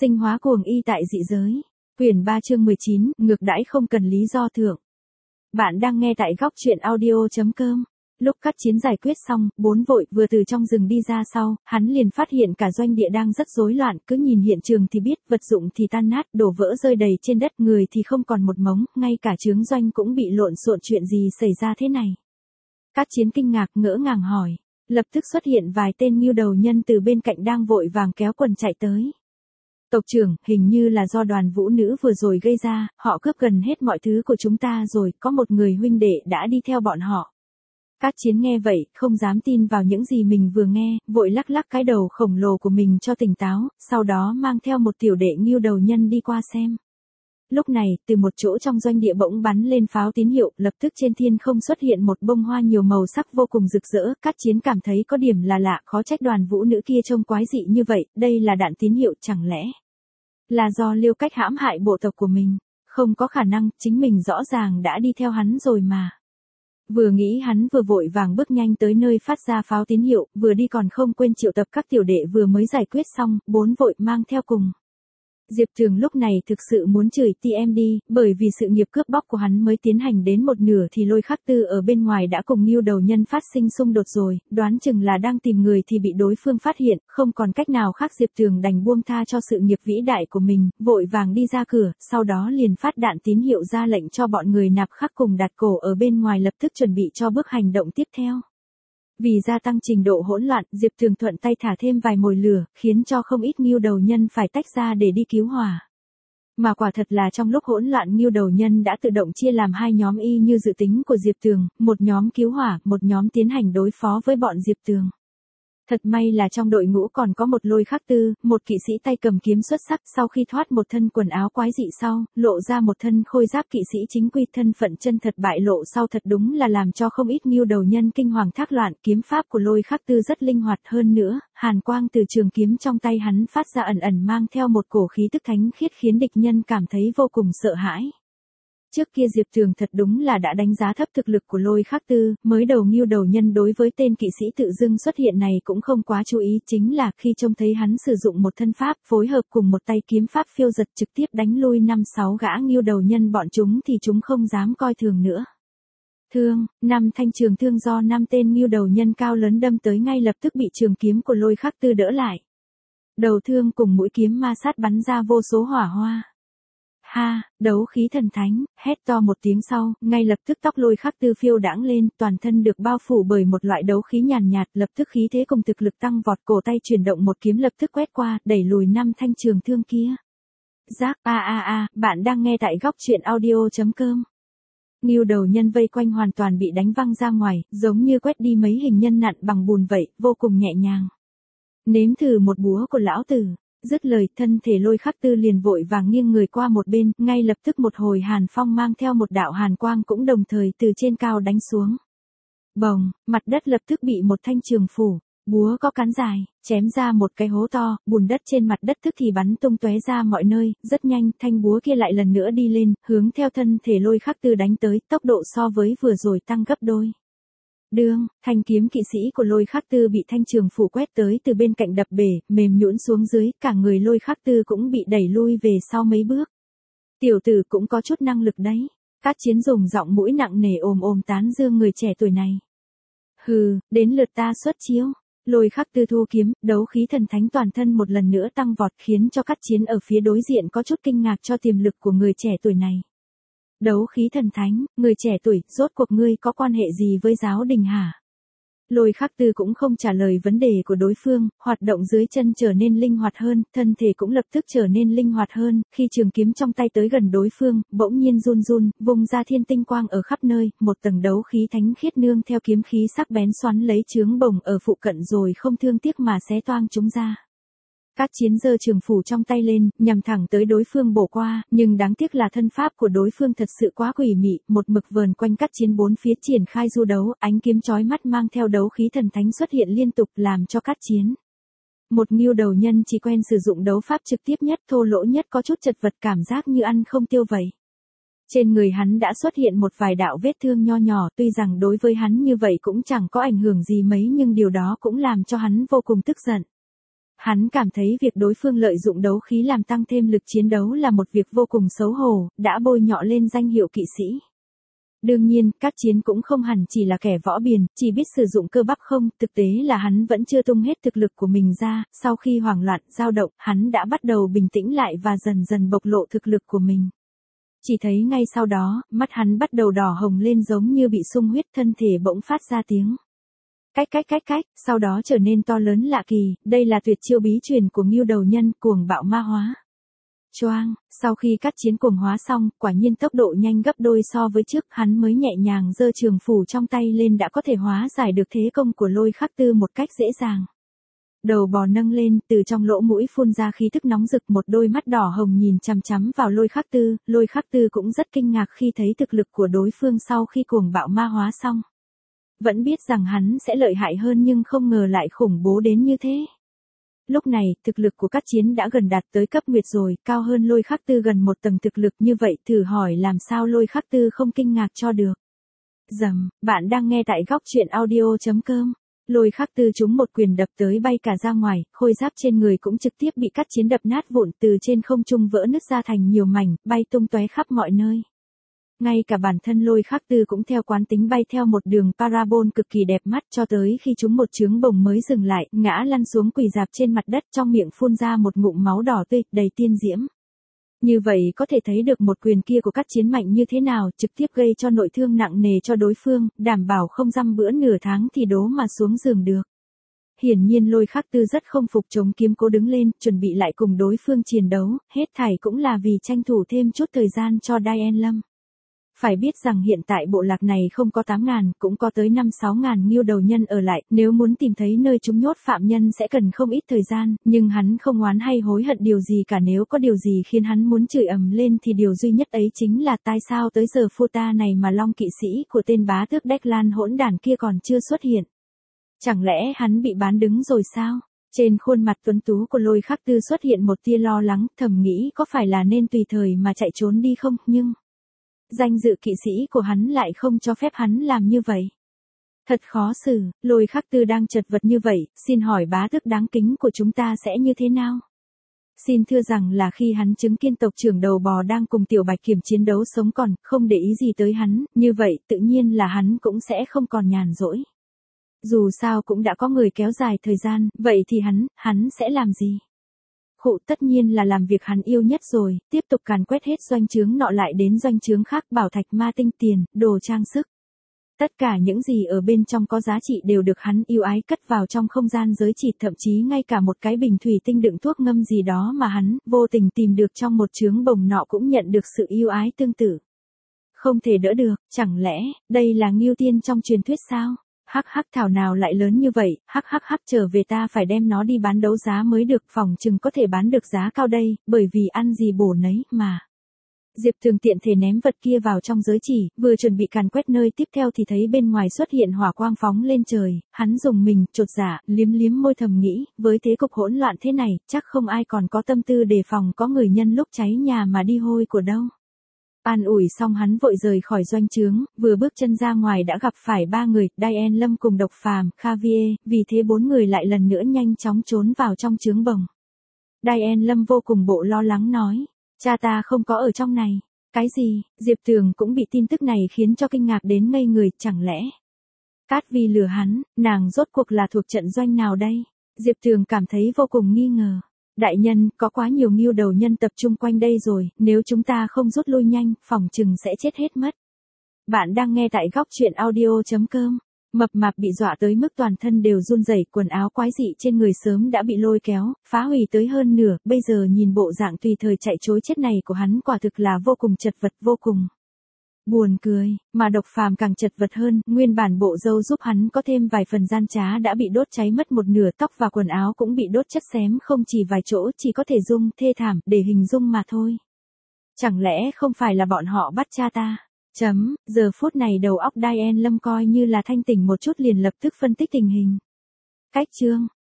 Sinh hóa cuồng y tại dị giới. Quyển 3 chương 19, ngược đãi không cần lý do thượng. Bạn đang nghe tại góc truyện audio.com. Lúc Cát Chiến giải quyết xong, bốn vội vừa từ trong rừng đi ra sau, hắn liền phát hiện cả doanh địa đang rất rối loạn, cứ nhìn hiện trường thì biết vật dụng thì tan nát, đổ vỡ rơi đầy trên đất, người thì không còn một mống, ngay cả trướng doanh cũng bị lộn xộn, chuyện gì xảy ra thế này. Cát Chiến kinh ngạc ngỡ ngàng hỏi, lập tức xuất hiện vài tên ngưu đầu nhân từ bên cạnh đang vội vàng kéo quần chạy tới. Tộc trưởng, hình như là do đoàn vũ nữ vừa rồi gây ra, họ cướp gần hết mọi thứ của chúng ta rồi, có một người huynh đệ đã đi theo bọn họ. Cát Chiến nghe vậy, không dám tin vào những gì mình vừa nghe, vội lắc lắc cái đầu khổng lồ của mình cho tỉnh táo, sau đó mang theo một tiểu đệ ngưu đầu nhân đi qua xem. Lúc này, từ một chỗ trong doanh địa bỗng bắn lên pháo tín hiệu, lập tức trên thiên không xuất hiện một bông hoa nhiều màu sắc vô cùng rực rỡ, Cát Chiến cảm thấy có điểm là lạ, khó trách đoàn vũ nữ kia trông quái dị như vậy, đây là đạn tín hiệu, chẳng lẽ là do Liêu Cách hãm hại bộ tộc của mình? Không có khả năng, chính mình rõ ràng đã đi theo hắn rồi mà. Vừa nghĩ hắn vừa vội vàng bước nhanh tới nơi phát ra pháo tín hiệu, vừa đi còn không quên triệu tập các tiểu đệ vừa mới giải quyết xong, bốn vội mang theo cùng. Diệp Trường lúc này thực sự muốn chửi TM đi, bởi vì sự nghiệp cướp bóc của hắn mới tiến hành đến một nửa thì Lôi Khắc Tư ở bên ngoài đã cùng ngưu đầu nhân phát sinh xung đột rồi, đoán chừng là đang tìm người thì bị đối phương phát hiện, không còn cách nào khác Diệp Trường đành buông tha cho sự nghiệp vĩ đại của mình, vội vàng đi ra cửa, sau đó liền phát đạn tín hiệu ra lệnh cho bọn người Nạp Khắc cùng Đạt Cổ ở bên ngoài lập tức chuẩn bị cho bước hành động tiếp theo. Vì gia tăng trình độ hỗn loạn, Diệp Trường thuận tay thả thêm vài mồi lửa, khiến cho không ít ngưu đầu nhân phải tách ra để đi cứu hỏa. Mà quả thật là trong lúc hỗn loạn ngưu đầu nhân đã tự động chia làm hai nhóm y như dự tính của Diệp Tường, một nhóm cứu hỏa, một nhóm tiến hành đối phó với bọn Diệp Tường. Thật may là trong đội ngũ còn có một Lôi Khắc Tư, một kỵ sĩ tay cầm kiếm xuất sắc, sau khi thoát một thân quần áo quái dị sau, lộ ra một thân khôi giáp kỵ sĩ chính quy, thân phận chân thật bại lộ sau thật đúng là làm cho không ít ngưu đầu nhân kinh hoàng thác loạn, kiếm pháp của Lôi Khắc Tư rất linh hoạt hơn nữa, hàn quang từ trường kiếm trong tay hắn phát ra ẩn ẩn mang theo một cổ khí tức thánh khiết khiến địch nhân cảm thấy vô cùng sợ hãi. Trước kia Diệp Trường thật đúng là đã đánh giá thấp thực lực của Lôi Khắc Tư, mới đầu ngưu đầu nhân đối với tên kỵ sĩ tự dưng xuất hiện này cũng không quá chú ý, chính là khi trông thấy hắn sử dụng một thân pháp phối hợp cùng một tay kiếm pháp phiêu giật trực tiếp đánh lui 5-6 gã ngưu đầu nhân bọn chúng thì chúng không dám coi thường nữa. Thương, 5 thanh trường thương do 5 tên ngưu đầu nhân cao lớn đâm tới ngay lập tức bị trường kiếm của Lôi Khắc Tư đỡ lại. Đầu thương cùng mũi kiếm ma sát bắn ra vô số hỏa hoa. Ha, đấu khí thần thánh, hét to một tiếng sau, ngay lập tức tóc Lôi Khắc Tư phiêu đãng lên, toàn thân được bao phủ bởi một loại đấu khí nhàn nhạt, lập tức khí thế cùng thực lực tăng vọt, cổ tay chuyển động một kiếm lập tức quét qua, đẩy lùi 5 thanh trường thương kia. Giác, bạn đang nghe tại góc truyện audio.com. Ngưu đầu nhân vây quanh hoàn toàn bị đánh văng ra ngoài, giống như quét đi mấy hình nhân nặn bằng bùn vậy, vô cùng nhẹ nhàng. Nếm thử một búa của lão tử. Dứt lời, thân thể Lôi Khắc Tư liền vội vàng nghiêng người qua một bên, ngay lập tức một hồi hàn phong mang theo một đạo hàn quang cũng đồng thời từ trên cao đánh xuống. Bồng, mặt đất lập tức bị một thanh trường phủ, búa có cán dài, chém ra một cái hố to, bùn đất trên mặt đất tức thì bắn tung tóe ra mọi nơi, rất nhanh, thanh búa kia lại lần nữa đi lên, hướng theo thân thể Lôi Khắc Tư đánh tới, tốc độ so với vừa rồi tăng gấp đôi. Đương, thanh kiếm kỵ sĩ của Lôi Khắc Tư bị thanh trường phủ quét tới từ bên cạnh đập bể, mềm nhũn xuống dưới, cả người Lôi Khắc Tư cũng bị đẩy lui về sau mấy bước. Tiểu tử cũng có chút năng lực đấy. Cát Chiến dùng giọng mũi nặng nề ồm tán dương người trẻ tuổi này. Hừ, đến lượt ta xuất chiêu. Lôi Khắc Tư thu kiếm, đấu khí thần thánh toàn thân một lần nữa tăng vọt khiến cho Cát Chiến ở phía đối diện có chút kinh ngạc cho tiềm lực của người trẻ tuổi này. Đấu khí thần thánh, người trẻ tuổi, rốt cuộc ngươi có quan hệ gì với giáo đình hả? Lôi Khắc Tư cũng không trả lời vấn đề của đối phương, hoạt động dưới chân trở nên linh hoạt hơn, thân thể cũng lập tức trở nên linh hoạt hơn, khi trường kiếm trong tay tới gần đối phương, bỗng nhiên run run, vùng ra thiên tinh quang ở khắp nơi, một tầng đấu khí thánh khiết nương theo kiếm khí sắc bén xoắn lấy chướng bổng ở phụ cận rồi không thương tiếc mà xé toang chúng ra. Cát Chiến giơ trường phủ trong tay lên, nhằm thẳng tới đối phương bổ qua, nhưng đáng tiếc là thân pháp của đối phương thật sự quá quỷ mị, một mực vờn quanh Cát Chiến bốn phía triển khai du đấu, ánh kiếm chói mắt mang theo đấu khí thần thánh xuất hiện liên tục làm cho Cát Chiến. Một ngưu đầu nhân chỉ quen sử dụng đấu pháp trực tiếp nhất, thô lỗ nhất, có chút chật vật, cảm giác như ăn không tiêu vậy. Trên người hắn đã xuất hiện một vài đạo vết thương nho nhỏ, tuy rằng đối với hắn như vậy cũng chẳng có ảnh hưởng gì mấy nhưng điều đó cũng làm cho hắn vô cùng tức giận. Hắn cảm thấy việc đối phương lợi dụng đấu khí làm tăng thêm lực chiến đấu là một việc vô cùng xấu hổ, đã bôi nhọ lên danh hiệu kỵ sĩ. Đương nhiên, Cát Chiến cũng không hẳn chỉ là kẻ võ biền, chỉ biết sử dụng cơ bắp không, thực tế là hắn vẫn chưa tung hết thực lực của mình ra, sau khi hoảng loạn, dao động, hắn đã bắt đầu bình tĩnh lại và dần dần bộc lộ thực lực của mình. Chỉ thấy ngay sau đó, mắt hắn bắt đầu đỏ hồng lên giống như bị sung huyết, thân thể bỗng phát ra tiếng. Cách, sau đó trở nên to lớn lạ kỳ, đây là tuyệt chiêu bí truyền của Ngưu Đầu Nhân, cuồng bạo ma hóa. Choang, sau khi Cát Chiến cuồng hóa xong, quả nhiên tốc độ nhanh gấp đôi so với trước, hắn mới nhẹ nhàng giơ trường phủ trong tay lên đã có thể hóa giải được thế công của Lôi Khắc Tư một cách dễ dàng. Đầu bò nâng lên, từ trong lỗ mũi phun ra khí tức nóng rực, một đôi mắt đỏ hồng nhìn chằm chằm vào Lôi Khắc Tư cũng rất kinh ngạc khi thấy thực lực của đối phương sau khi cuồng bạo ma hóa xong. Vẫn biết rằng hắn sẽ lợi hại hơn nhưng không ngờ lại khủng bố đến như thế. Lúc này, thực lực của Cát Chiến đã gần đạt tới cấp nguyệt rồi, cao hơn Lôi Khắc Tư gần một tầng thực lực, như vậy thử hỏi làm sao Lôi Khắc Tư không kinh ngạc cho được. Dầm, bạn đang nghe tại góc truyện audio.com. Lôi Khắc Tư trúng một quyền đập tới bay cả ra ngoài, khôi giáp trên người cũng trực tiếp bị Cát Chiến đập nát vụn, từ trên không trung vỡ nứt ra thành nhiều mảnh, bay tung tóe khắp mọi nơi. Ngay cả bản thân Lôi Khắc Tư cũng theo quán tính bay theo một đường parabol cực kỳ đẹp mắt cho tới khi trúng một chướng bồng mới dừng lại, ngã lăn xuống quỳ dạp trên mặt đất, trong miệng phun ra một ngụm máu đỏ tươi, đầy tiên diễm. Như vậy có thể thấy được một quyền kia của Cát Chiến mạnh như thế nào, trực tiếp gây cho nội thương nặng nề cho đối phương, đảm bảo không dăm bữa nửa tháng thì đố mà xuống giường được. Hiển nhiên Lôi Khắc Tư rất không phục, chống kiếm cố đứng lên, chuẩn bị lại cùng đối phương chiến đấu, hết thảy cũng là vì tranh thủ thêm chút thời gian cho Diane Lâm. Phải biết rằng hiện tại bộ lạc này không có 8.000, cũng có tới 5-6.000 Ngưu Đầu Nhân ở lại, nếu muốn tìm thấy nơi chúng nhốt phạm nhân sẽ cần không ít thời gian, nhưng hắn không oán hay hối hận điều gì cả, nếu có điều gì khiến hắn muốn chửi ầm lên thì điều duy nhất ấy chính là tại sao tới giờ phút này mà Long kỵ sĩ của tên bá tước Declan hỗn đản kia còn chưa xuất hiện. Chẳng lẽ hắn bị bán đứng rồi sao? Trên khuôn mặt tuấn tú của Lôi Khắc Tư xuất hiện một tia lo lắng, thầm nghĩ có phải là nên tùy thời mà chạy trốn đi không, nhưng danh dự kỵ sĩ của hắn lại không cho phép hắn làm như vậy. Thật khó xử, Lôi Khắc Tư đang chật vật như vậy, xin hỏi bá tước đáng kính của chúng ta sẽ như thế nào? Xin thưa rằng là khi hắn chứng kiến tộc trưởng đầu bò đang cùng Tiểu Bạch Kiểm chiến đấu sống còn, không để ý gì tới hắn, như vậy tự nhiên là hắn cũng sẽ không còn nhàn rỗi. Dù sao cũng đã có người kéo dài thời gian, vậy thì hắn sẽ làm gì? Tất nhiên là làm việc hắn yêu nhất rồi, tiếp tục càn quét hết doanh trướng nọ lại đến doanh trướng khác, bảo thạch ma tinh, tiền, đồ trang sức. Tất cả những gì ở bên trong có giá trị đều được hắn yêu ái cất vào trong không gian giới chỉ, thậm chí ngay cả một cái bình thủy tinh đựng thuốc ngâm gì đó mà hắn vô tình tìm được trong một trướng bồng nọ cũng nhận được sự yêu ái tương tự. Không thể đỡ được, chẳng lẽ đây là Ngưu Tiên trong truyền thuyết sao? Hắc thảo nào lại lớn như vậy, hắc trở về ta phải đem nó đi bán đấu giá mới được, phòng chừng có thể bán được giá cao đây, bởi vì ăn gì bổ nấy mà. Diệp Thường tiện thể ném vật kia vào trong giới chỉ, vừa chuẩn bị càn quét nơi tiếp theo thì thấy bên ngoài xuất hiện hỏa quang phóng lên trời, hắn dùng mình, chột dạ, liếm môi thầm nghĩ, với thế cục hỗn loạn thế này, chắc không ai còn có tâm tư đề phòng có người nhân lúc cháy nhà mà đi hôi của đâu. An ủi xong hắn vội rời khỏi doanh trướng, vừa bước chân ra ngoài đã gặp phải 3 người, Diane Lâm cùng Độc Phàm, Xavier, vì thế 4 người lại lần nữa nhanh chóng trốn vào trong trướng bồng. Diane Lâm vô cùng bộ lo lắng nói, cha ta không có ở trong này. Cái gì? Diệp Tường cũng bị tin tức này khiến cho kinh ngạc đến ngây người, chẳng lẽ Cát Vi lừa hắn, nàng rốt cuộc là thuộc trận doanh nào đây? Diệp Tường cảm thấy vô cùng nghi ngờ. Đại nhân, có quá nhiều Ngưu Đầu Nhân tập trung quanh đây rồi, nếu chúng ta không rút lui nhanh, phòng chừng sẽ chết hết mất. Bạn đang nghe tại góc truyện audio.com. Mập mạp bị dọa tới mức toàn thân đều run rẩy, quần áo quái dị trên người sớm đã bị lôi kéo, phá hủy tới hơn nửa, bây giờ nhìn bộ dạng tùy thời chạy trối chết này của hắn quả thực là vô cùng chật vật, vô cùng buồn cười, mà Độc Phàm càng chật vật hơn, nguyên bản bộ râu giúp hắn có thêm vài phần gian trá đã bị đốt cháy mất một nửa, tóc và quần áo cũng bị đốt chất xém không chỉ vài chỗ, chỉ có thể dung thê thảm để hình dung mà thôi. Chẳng lẽ không phải là bọn họ bắt cha ta? Giờ phút này đầu óc Diane Lâm coi như là thanh tỉnh một chút, liền lập tức phân tích tình hình. Cách chương,